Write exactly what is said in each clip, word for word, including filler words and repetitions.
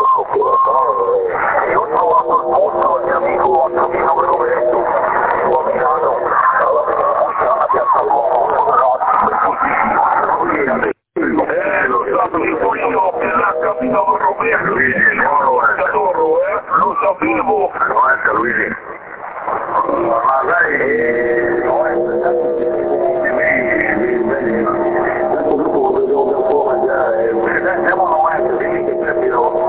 Io ho trovato il posto al mio amico Antonino Grovetto, ho avviato alla alla piazza Duomo, eh, lo sapevo io, la capitano Roberto, eh, lo sapevo. Guarda Luigi, ma lei siamo noi, quindi che capirò.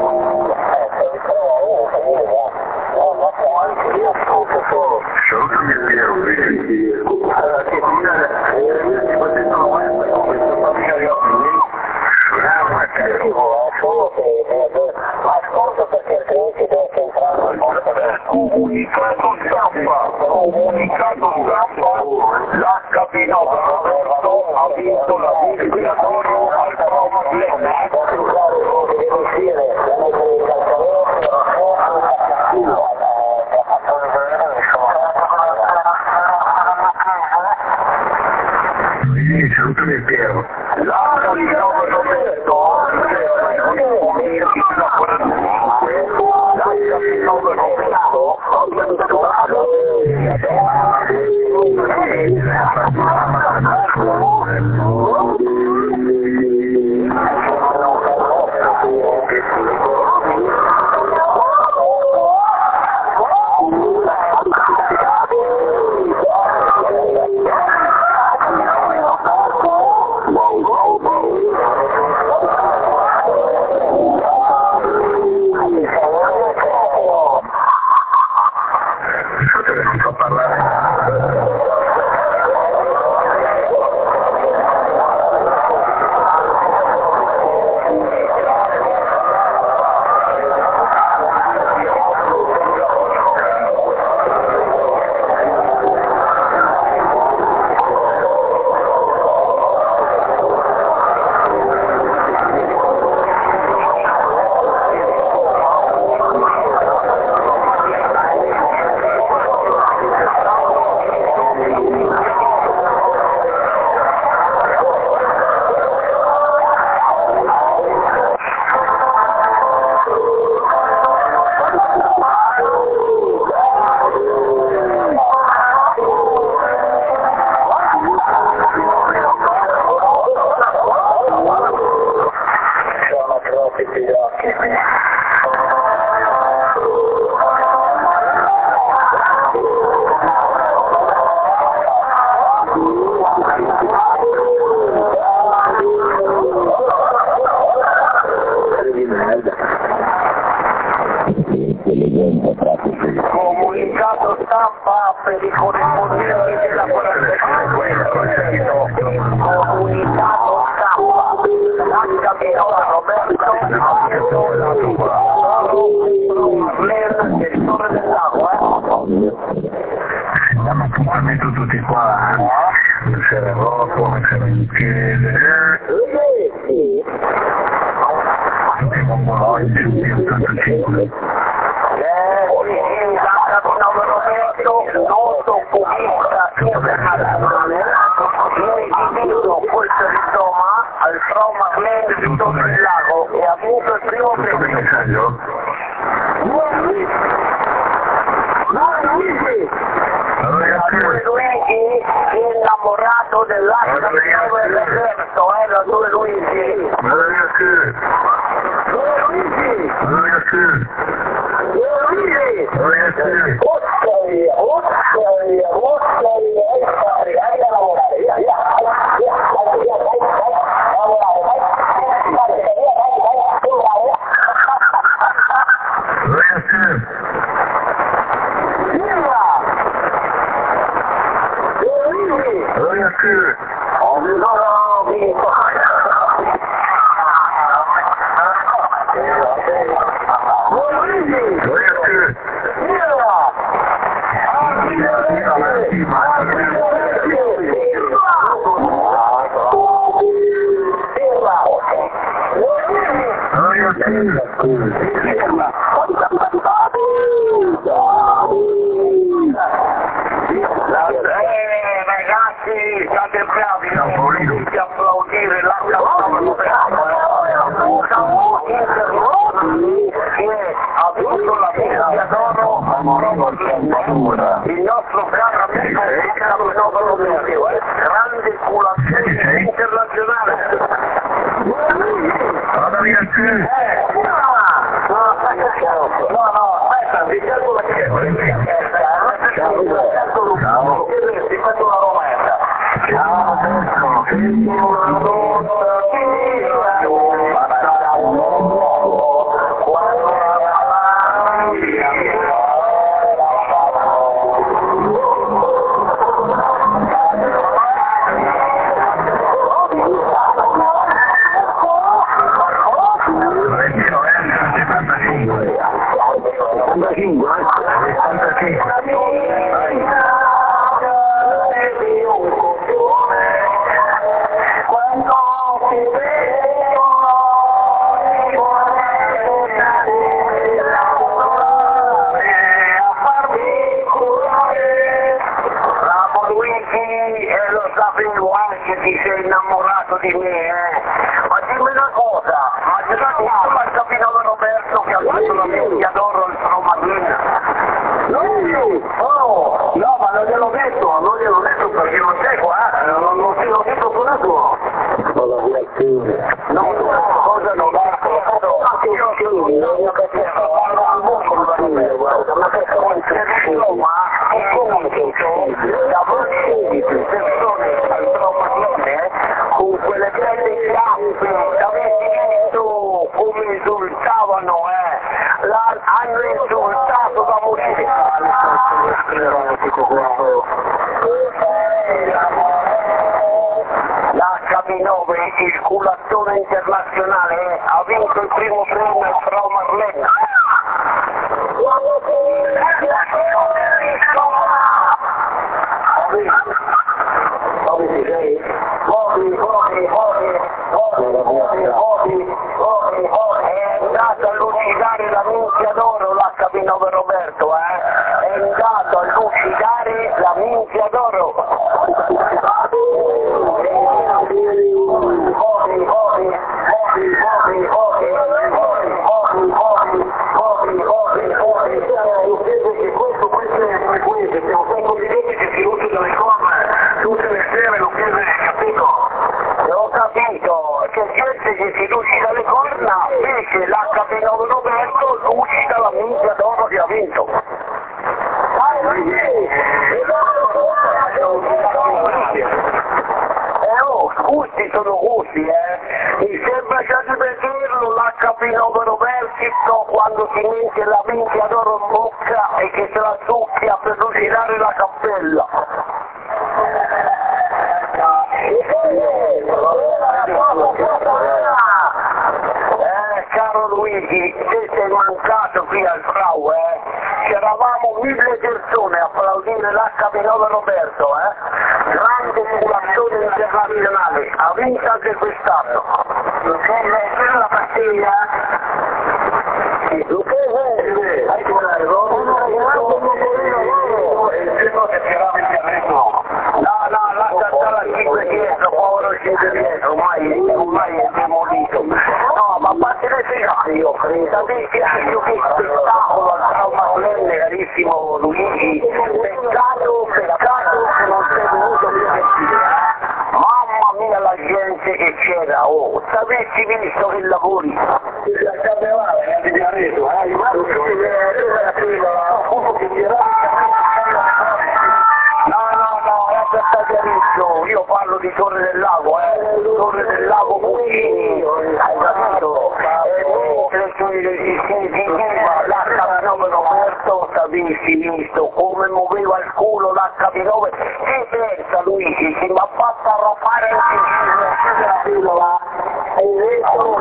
Salutami Piero, Luigi. Che dire, ti potete questo con questa famiglia di occhi. Ascolta perché altrimenti devo entrare nel mondo del comunicato stampa, comunicato stampa, la cabina Roberto ha vinto la liquidatorio al Roma Plena. Luigi, salutami Piero. La cabina Roberto Non so parlare. Comunicato stampa per i corrispondenti della quarantacinque. Comunicato stampa. La cabina Roberto ha vinto la Roma del Torre del Lago, eh? Abbiamo appuntamento tutti qua, eh? Non c'era Rocco, non c'era Michele. Tutti i mongoloi, tutti ottantacinque. La cabina Roberto, noto comunista internazionale, ha vinto questo diploma al Roma del Torre del Lago e ha vinto il primo Tutto premio. bene, Sergio? Due Luigi, innamorato dell'altra dell'esercito, eh, la due Luigi. Guarda che... Due Luigi! Guarda che... Due Luigi! Guarda che... Urca via, urca via, urca via, vai a fare, vai a lavorare, via, via, via, via, vai, via, vai, vai, a lavorare, vai, vai, via, vai, vai, a lavorare. Guarda che... Via! Due Luigi! Guarda che... Oh, no, no, amico. Due Luigi! Guarda che... Eh, ragazzi, state bravi, non tutti applaudire la ha vinto la Minchia d'Oro il nostro caro amico Capinova Roberto, eh? Grande culazione internazionale. Vado via qui. No, no, aspetta, ti cerco la chiesa. Ciao. Ti faccio una rometta. Ciao, ti sei innamorato di me, eh? Ma dimmi una cosa, ma ti dai la Capinova Roberto che ha fatto la Minchia d'Oro il Pro Madrid? No, oh, no, ma non gliel'ho detto, non gliel'ho detto perché non sei qua, eh? non, non ti l'ho detto con la tua. No, cosa non va? Io che non io che ti parlo al mondo, guarda, ma che sono in Roma, comunque, davanti persone al Pro Madrid, con quelle belle chiappe, avete visto come insultavano, eh? La, hanno insultato da morire. La Capinova, il culattone internazionale, eh, ha vinto il primo premio Frau Marlena. Dove ti sei? Bobby, Bobby, Bobby, Bobby, Bobby, Bobby, Bobby, Bobby, è andato a lucidare la Minchia d'Oro la Capinova Roberto, eh? È andato a lucidare la Minchia d'Oro. Bobby, Bobby, Bobby, Bobby, Bobby, Bobby, Bobby, Bobby, Bobby, Bobby, che questo, questo è frequente, siamo sempre evidenti che si luce dalle corna tutte le sere, lo chiede, capito? Ho capito, c'è gente che si lucida le corna, invece la Capinova Roberto lucida la Minchia d'Oro che ha vinto. Eh oh, gusti sono gusti, eh. Mi sembra già di vederlo la Capinova Roberto quando si mette la Minchia d'Oro in bocca e che se la succhia per lucidare la cappella. Eh, caro Luigi, te sei mancato qui al Frau, eh? C'eravamo mille persone a applaudire la Capinova Roberto, eh? Grande culazione internazionale, ha vinto anche quest'anno. C'è la pastiglia? Lucchese, hai no, no, lascia stare a cinque dietro, povero cinque dietro, ormai, ormai è demolito. No, ma fatti le figate io, sapete anche che spettacolo al trauma solenne, carissimo Luigi, peccato, peccato che non sei venuto più vestito, eh? Mamma mia la gente che c'era, oh, se avessi visto che lavori. La cambiare, eh, ti ha detto, eh, il mato che no, no, no, è sta chiarissimo, io parlo di Torre del Lago, eh, Torre del Lago Puccini, hai capito? E mentre si diceva la Capinova Roberto, sapessi visto come muoveva il culo la Capinova, che pensa Luigi, si mi ha fatto arroppare il vicino, va? Hai detto,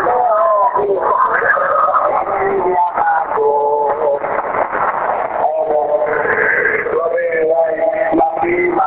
va bene, dai, la prima...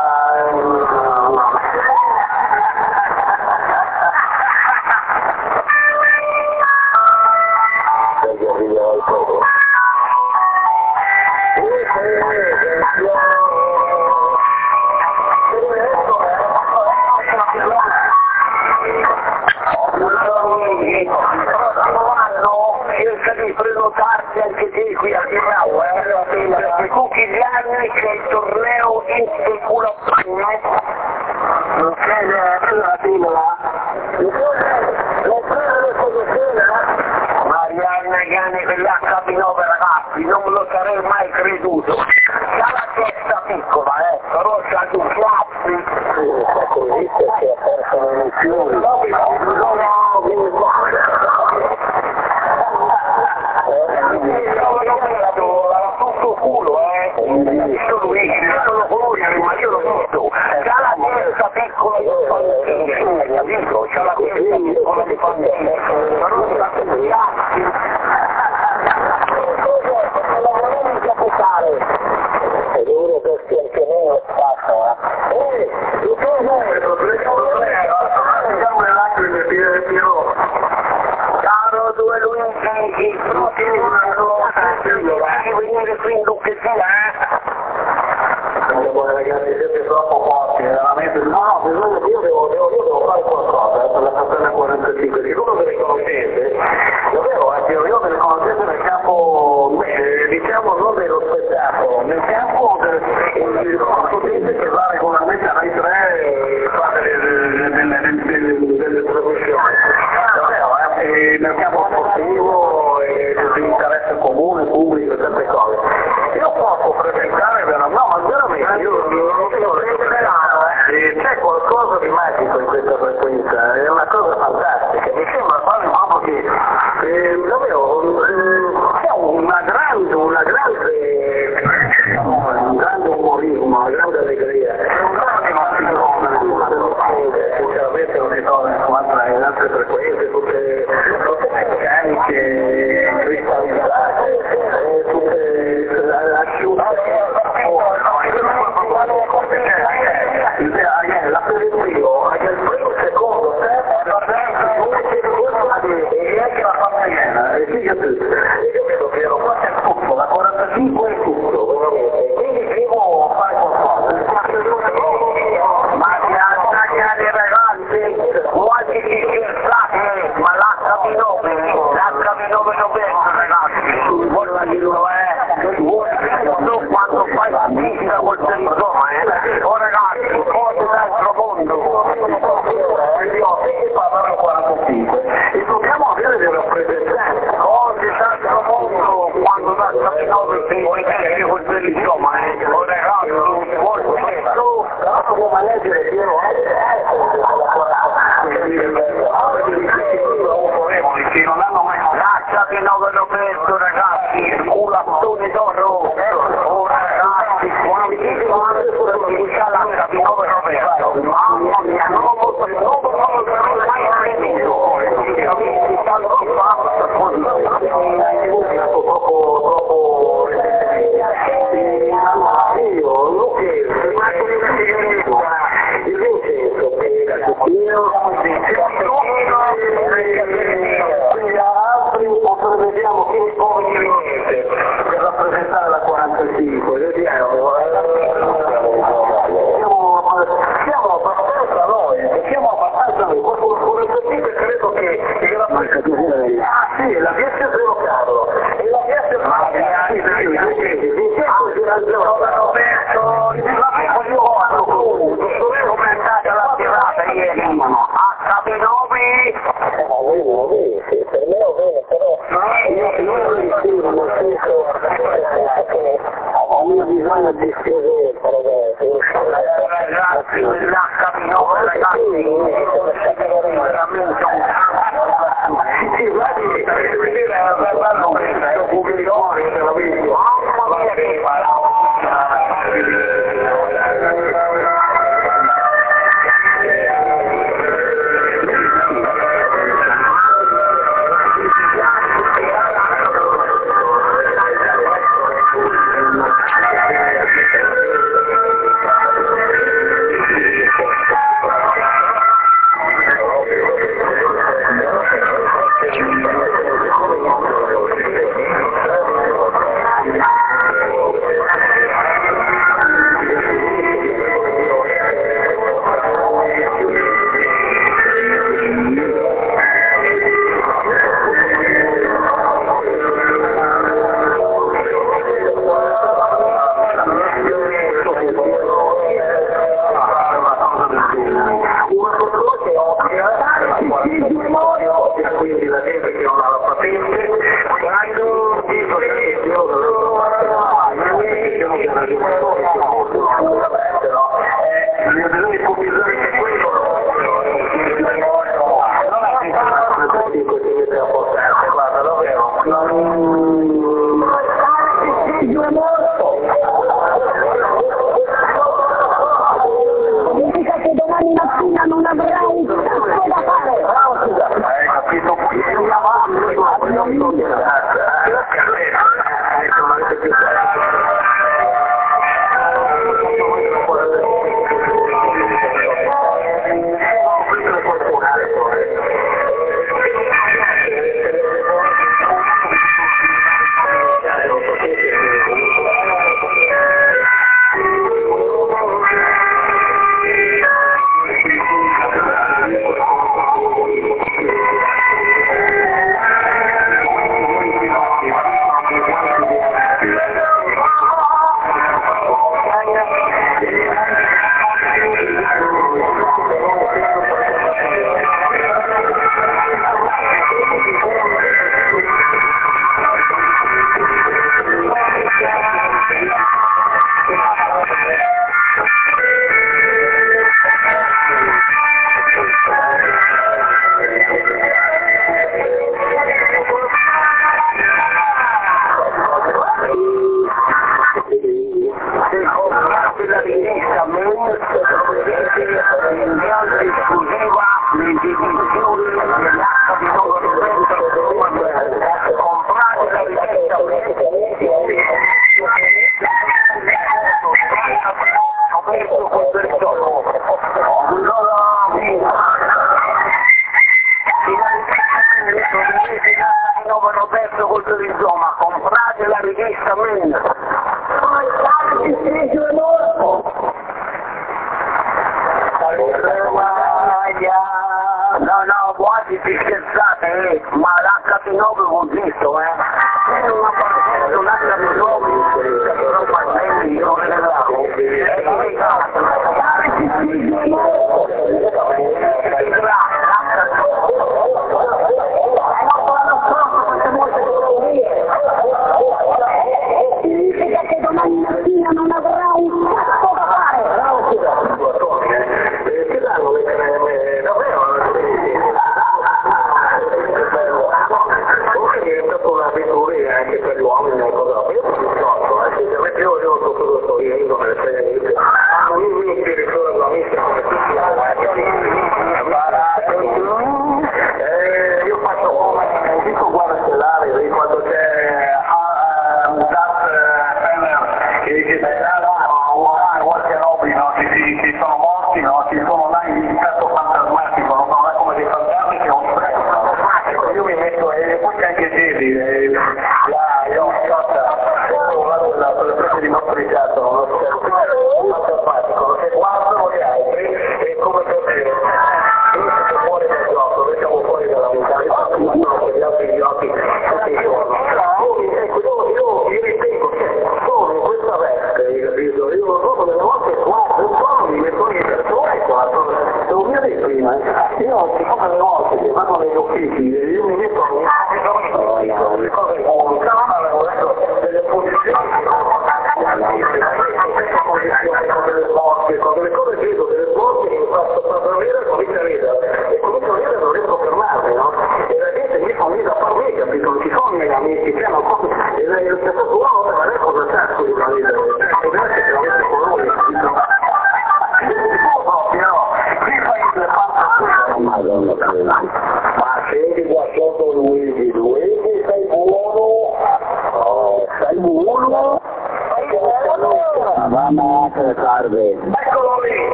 devi prenotarti anche te qui a Milano, eh? Perché tutti gli anni c'è il torneo in speculazione. Non c'è la pillola? Non c'è la soluzione? Marianna Gani per l'H P nove ragazzi, non me lo sarei mai creduto. C'ha la testa piccola, eh, però c'ha due piazzi. Sì, sta così perché ha perso le lezioni. No, no, no, tutto culo, eh. Io lo vedo, io lo conosco, ma io l'ho visto. C'ha la testa piccola di bambino, capito? C'ha la testa piccola di bambino. Però c'ha due piazzi. Non la volevo capitare. È duro perché anche me lo spazio, eh. Eh, tu non è il problema, siamo le lacrime di Piero. Caro due Luigi, il prossimo anno devi venire qui in Lucchesia, eh? Ragazzi, siete troppo forti, veramente. No, bisogna, io devo, devo, io devo fare qualcosa eh, per la stazione quarantacinque, sicuro che li conoscete, davvero, anche io, io me le conoscete nel campo, eh, diciamo non dello spettacolo, nel campo del potente che va regolarmente a Rai tre e fa delle, delle, delle, delle, delle trasmissioni, davvero, eh, nel campo sportivo e di interesse comune, pubblico, tante cose. Io posso presentare, no, ma veramente, io non so, c'è qualcosa di magico in questa frequenza, è una cosa fantastica, mi sembra quasi proprio che eh, davvero eh, c'è una grande, una grande, un grande umorismo, una grande allegria, è un grande massimo, sinceramente non si trova in altre frequenze, tutte, tutte meccaniche, cristallizzate, tutte asciutte. L'aperitivo è il primo secondo tempo e anche la parte iena, e figati, io vedo che ero quasi al tutto, la quarantacinque è tutto, veramente, quindi devo fare qualcosa. Ma ragazzi, ragazzi, quasi ci scherzate, ma l'H P nove, l'H P nove non penso ragazzi, guarda dirlo eh, tu quando fai la visita col televisore, eh, oh ragazzi, cose d'altro mondo, io che parlano a quarantacinque, e dobbiamo avere dei rappresentanti, cose d'altro mondo, quando l'H P nove si vuoi vedere col televisore, eh, oh ragazzi, vuoi questo, dobbiamo leggere pieno, che non hanno mai l'H P nove novesto ragazzi, il culattone d'oro, oh ragazzi, quantissimo anche sulla pubblicità l'H P nove novesto, mamma mia, non lo posso, non lo posso, non l'ho mai creduto, ci ho visto tanto fatto, così, troppo, troppo, io, lo che, il Vincenzo, io, altri vediamo che poi niente per rappresentare la quarantacinque, vediamo, siamo abbastanza noi, siamo abbastanza noi, quarantacinque credo che la ah sì, la V S zero Carlo, e la V S come è andata la tirata ieri, H P nove, per me va bene, però io non lo riuscivo, nel senso che ho bisogno di spiegare, ragazzi, l'H P nove ragazzi, veramente un cazzo, sì, guardi, per vedere la bella presa, pubblicone, te la vedo, mamma mia che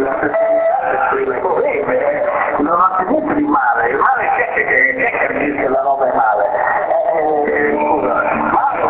non ha niente di male, il male c'è che c'è che dice che la roba è male. Eh, eh, scusa, ma è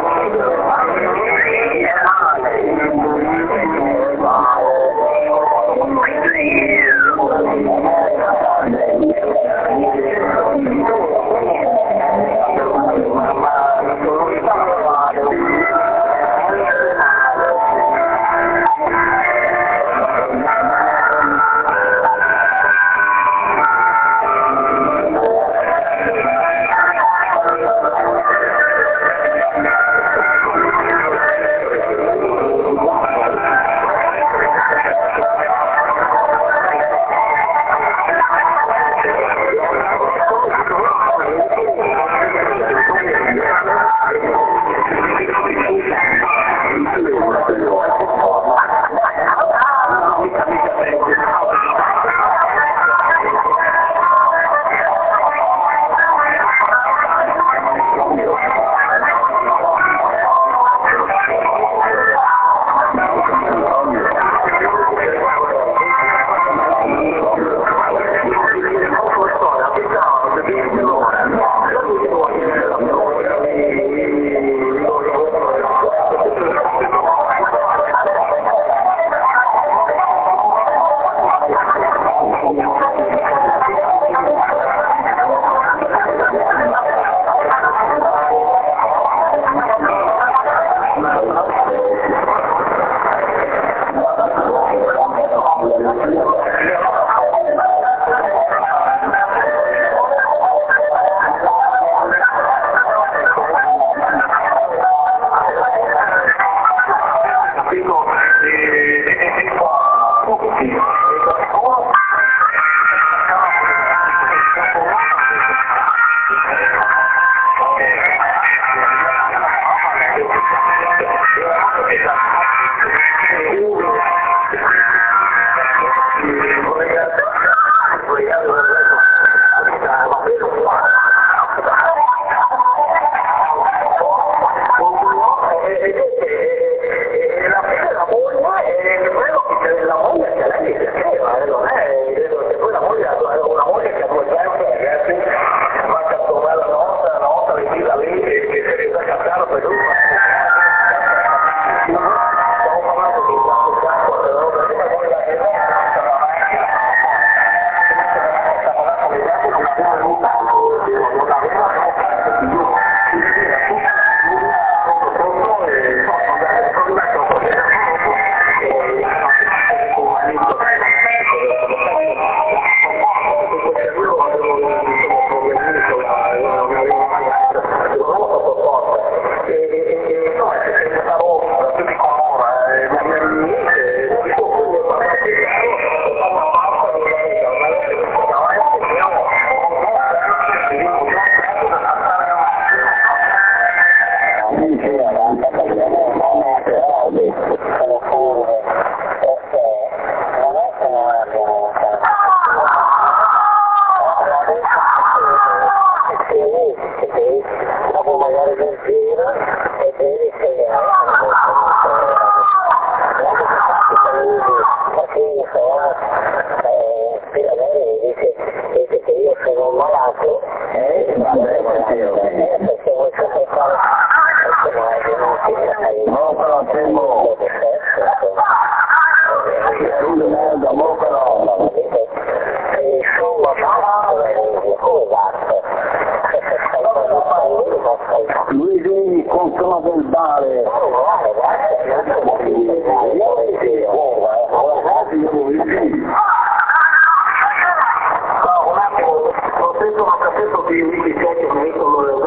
Luigi consuma del bar. No, un attimo, lo stesso, ma capisco che i che mi mettono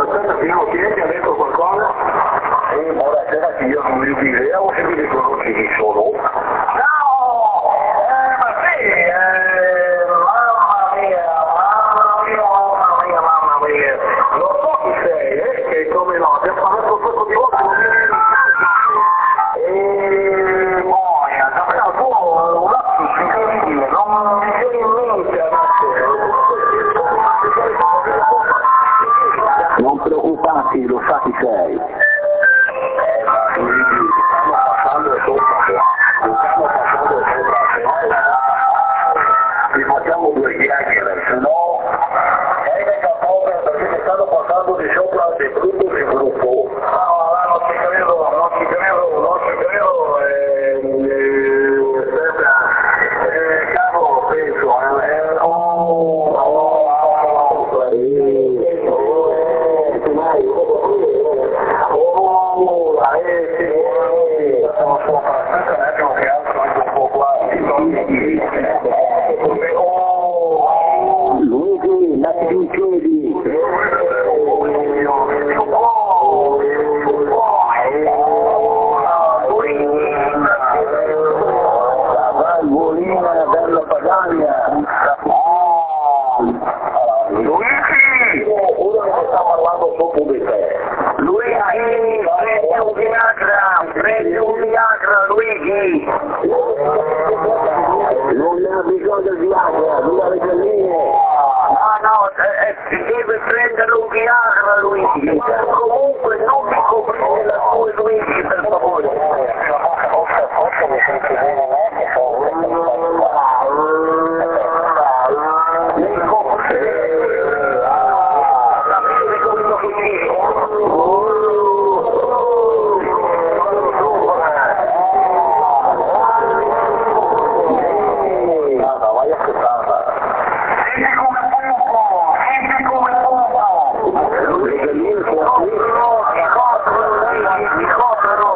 Luigi, datti in piedi! La valvolina della Padania! Luigi! Uno che sta parlando sopra di te! Luigi, prendi un Viagra! Prendi un Viagra, Luigi! Non ne ha bisogno del Viagra, non ha le galline! No, no, eh, eh, deve prendere un Viagra, Luigi! Comunque non mi coprire la tua, Luigi, per favore! Forse mi sento bene me che sono mi coprire! La prende come lo vai a aspettare. Senti come pupo, senti come pupo. Le galline sono qui. Mi coprono, mi coprono.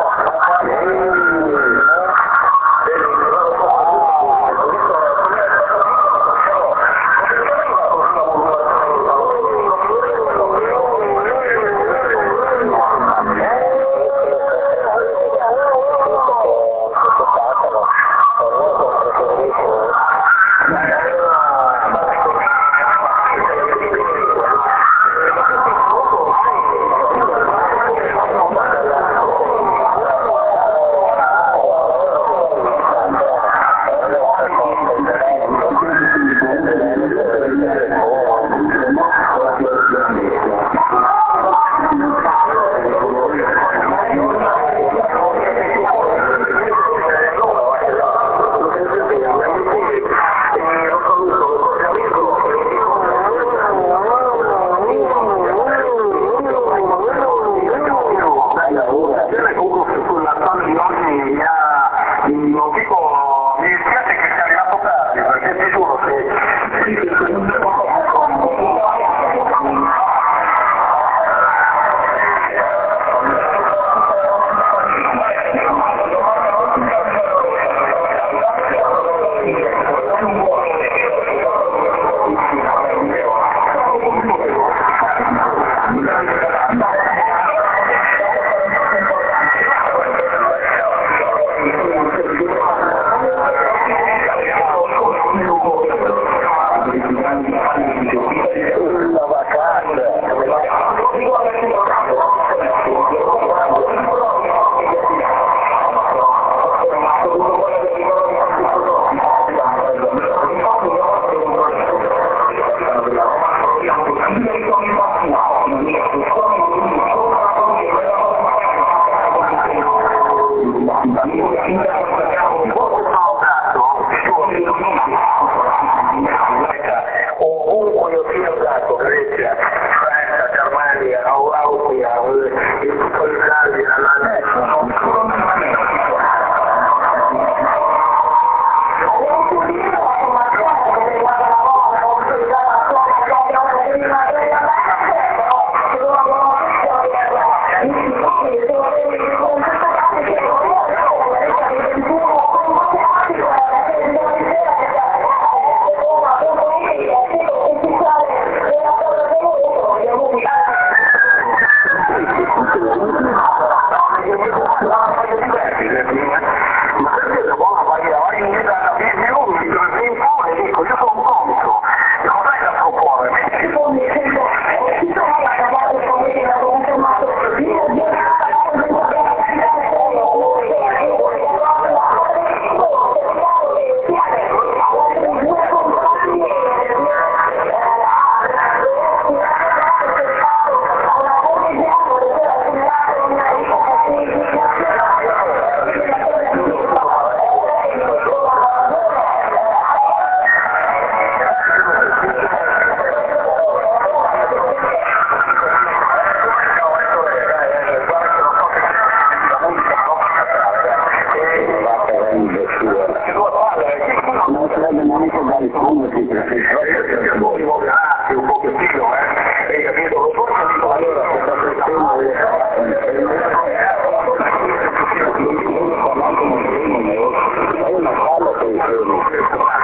Ovunque io sia stato, Grecia, Francia, Germania, Austria, in tutto l'Italia, Allora,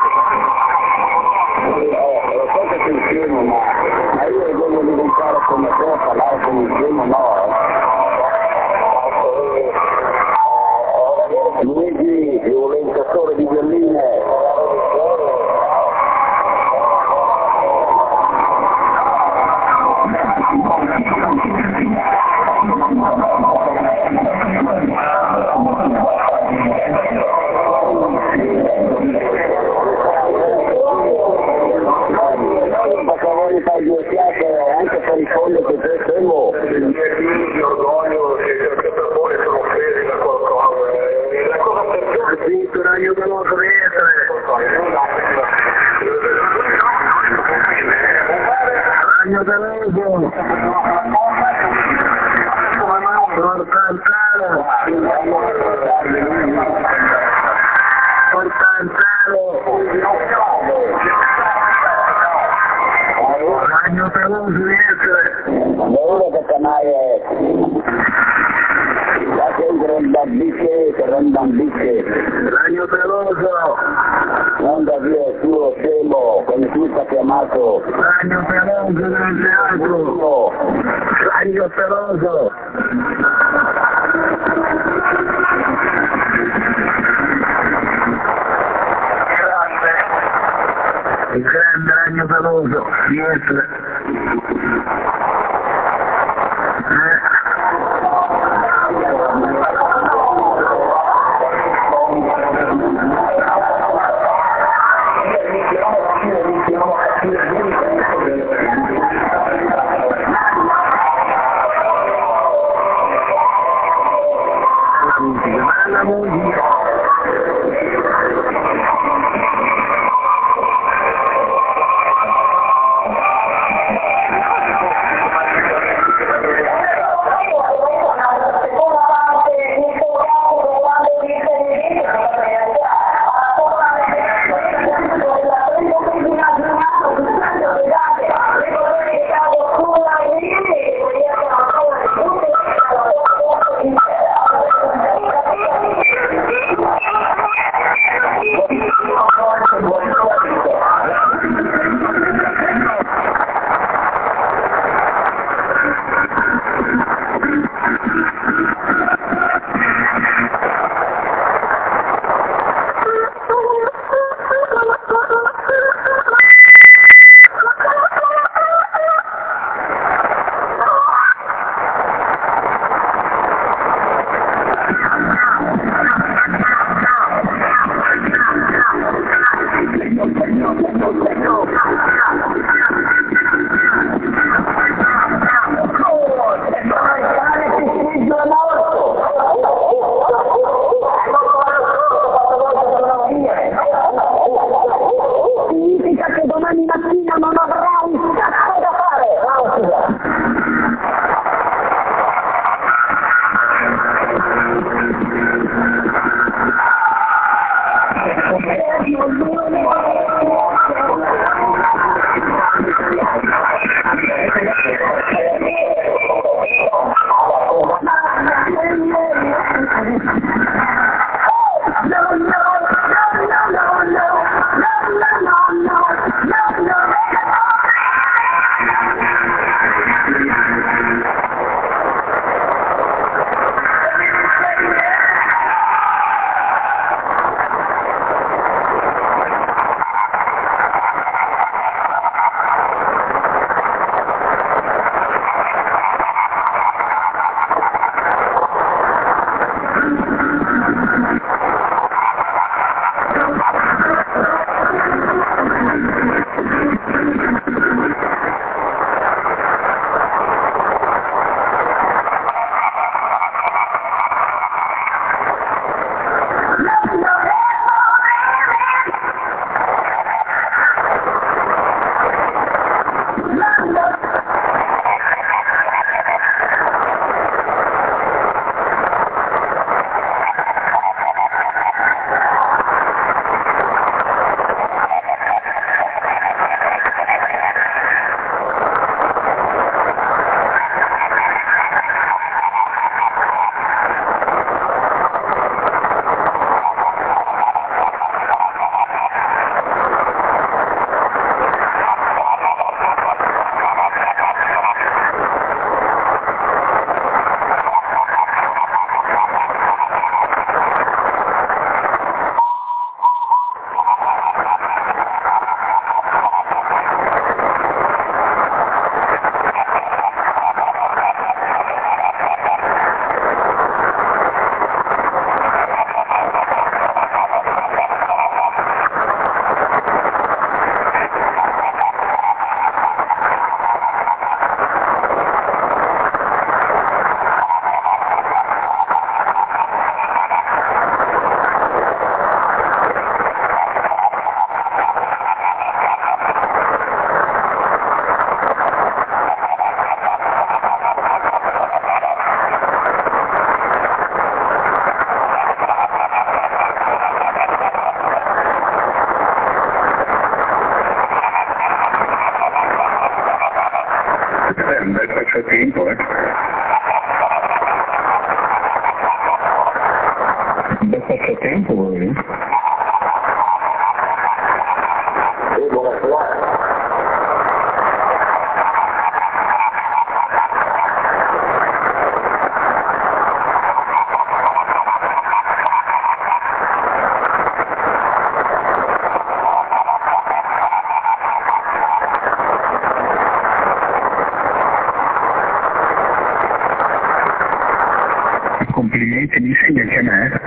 non dice Ragno Peloso, non davvero tuo scemo, come tu sta chiamato Ragno Peloso del teatro, Ragno Peloso. Il grande Ragno Peloso, dietro. Eh. La musica. c'è tempo, eh. Basta complimenti, mi insegna anche a me.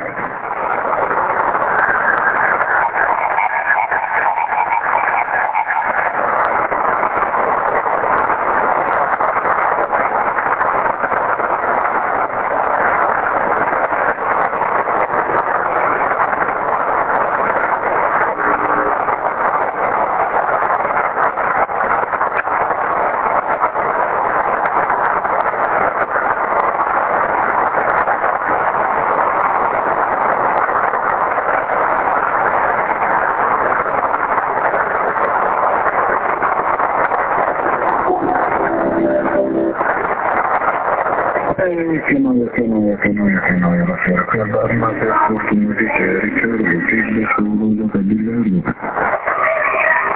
Eh, che noia, che noia, che noia, che noia la sera, qui al bar ma per fortuna che c'è Riccardo, che solo da Tagliardo.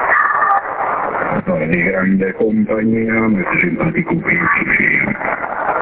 Di grande compagnia, molto simpatico qui,